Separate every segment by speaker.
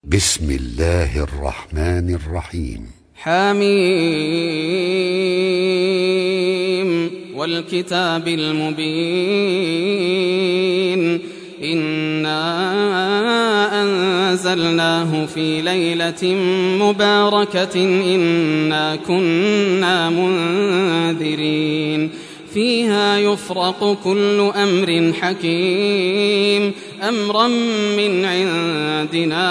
Speaker 1: بسم الله الرحمن الرحيم.
Speaker 2: حميم والكتاب المبين إنا أنزلناه في ليلة مباركة إنا كنا منذرين فيها يفرق كل أمر حكيم أمرا من عندنا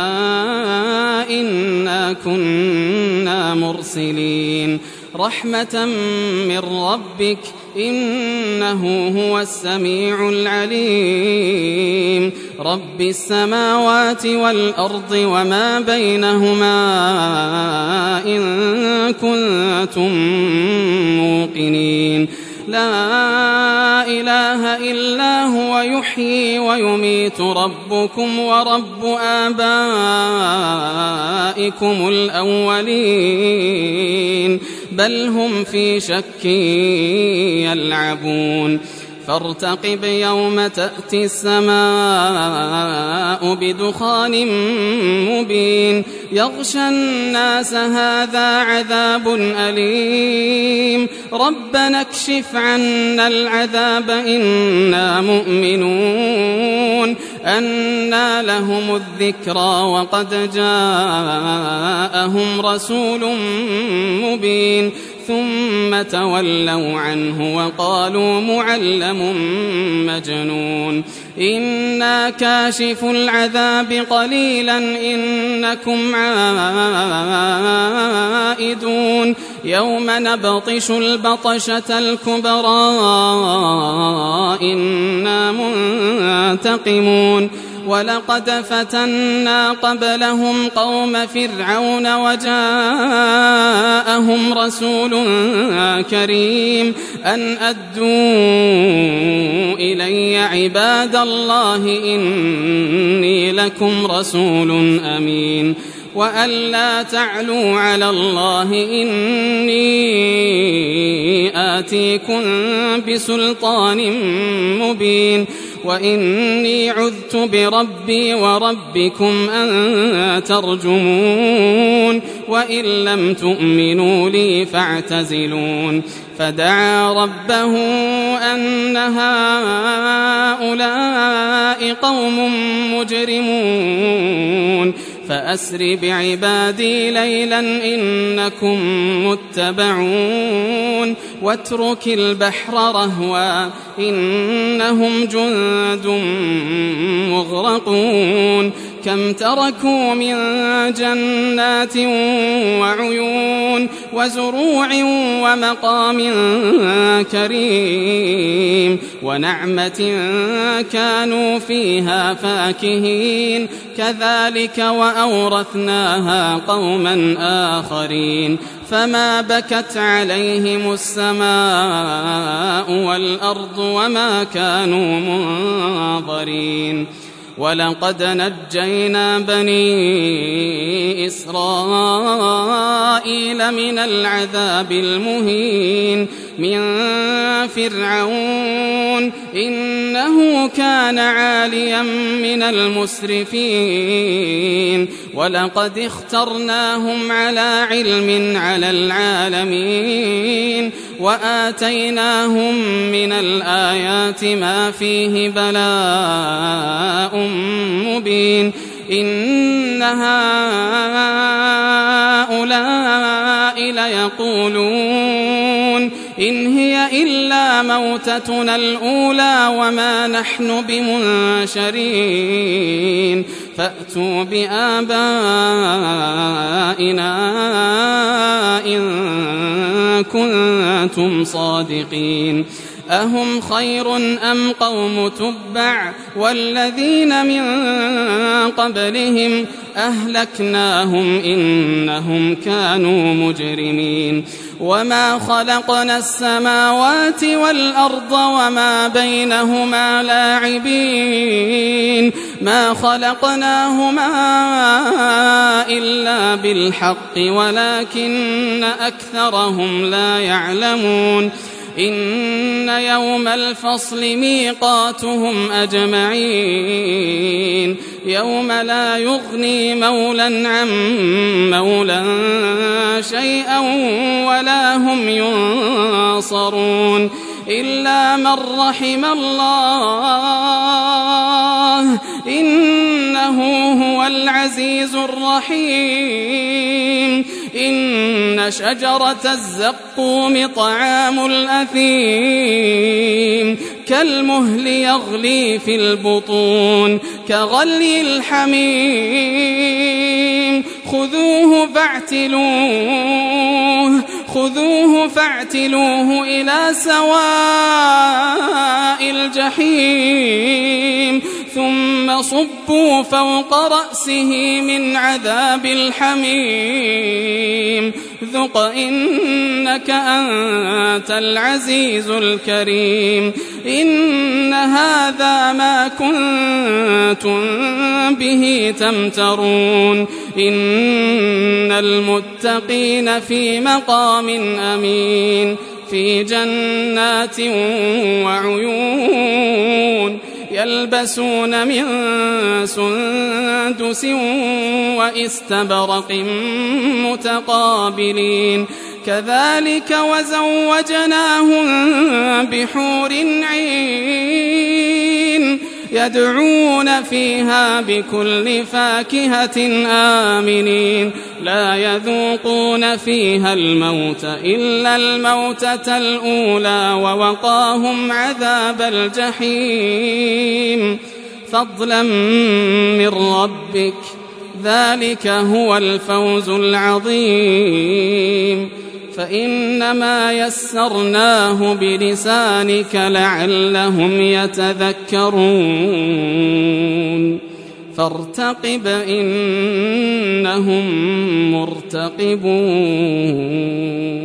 Speaker 2: إنا كنا مرسلين رحمة من ربك إنه هو السميع العليم رب السماوات والأرض وما بينهما إن كنتم موقنين لا إله إلا هو يحيي ويميت ربكم ورب آبائكم الأولين بل هم في شك يلعبون فارتقب يوم تأتي السماء بدخان مبين يغشى الناس هذا عذاب أليم ربنا اكشف عنا العذاب إنا مؤمنون أنى لهم الذكرى وقد جاءهم رسول مبين ثم تولوا عنه وقالوا معلم مجنون إنا كاشف العذاب قليلا إنكم عائدون يوم نبطش البطشة الكبرى إنا منتقمون ولقد فتنا قبلهم قوم فرعون وجاءهم رسول كريم أن أدوا إلي عباد الله إني لكم رسول أمين وأن لا تعلوا على الله إني آتيكم بسلطان مبين وإني عذت بربي وربكم أن ترجمون وإن لم تؤمنوا لي فاعتزلون فدعا ربه أن هؤلاء قوم مجرمون فأسر بعبادي ليلا إنكم متبعون واترك البحر رهوا إنهم جند مغرقون كم تركوا من جنات وعيون وزروع ومقام كريم ونعمة كانوا فيها فاكهين كذلك وأورثناها قوما آخرين فما بكت عليهم السماء والأرض وما كانوا منظرين ولقد نجينا بني إسرائيل من العذاب المهين من فرعون إنه كان عاليا من المسرفين ولقد اخترناهم على علم على العالمين وآتيناهم من الآيات ما فيه بلاء مبين إن هؤلاء ليقولون إن هي إلا موتتنا الأولى وما نحن بمنشرين فأتوا بآبائنا إن كنتم صادقين أهم خير أم قوم تبع والذين من قبلهم أهلكناهم إنهم كانوا مجرمين وما خلقنا السماوات والأرض وما بينهما لاعبين ما خلقناهما إلا بالحق ولكن أكثرهم لا يعلمون إن يوم الفصل ميقاتهم أجمعين يوم لا يغني مولا عن مولا شيئا ولا هم ينصرون إلا من رحم الله إنه هو العزيز الرحيم إن شجرة الزقوم طعام الأثيم كالمهل يغلي في البطون كغلي الحميم خذوه فاعتلوه إلى سواء الجحيم ثم صبوا فوق رأسه من عذاب الحميم ذق إنك أنت العزيز الكريم إن هذا ما كنتم به تمترون إن المتقين في مقام أمين في جنات وعيون يلبسون من سندس وإستبرق متقابلين كذلك وزوجناهم بحور عين يدعون فيها بكل فاكهة آمنين لا يذوقون فيها الموت إلا الموتة الأولى ووقاهم عذاب الجحيم فضلا من ربك ذلك هو الفوز العظيم فإنما يسرناه بلسانك لعلهم يتذكرون فارتقب إنهم مرتقبون